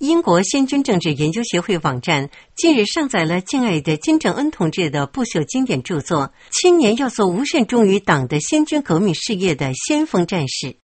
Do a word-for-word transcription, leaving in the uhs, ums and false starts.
英国先军政治研究协会网站近日上载了敬爱的金正恩同志的不朽经典著作《青年要做无限忠于党的先军革命事业的先锋战士》。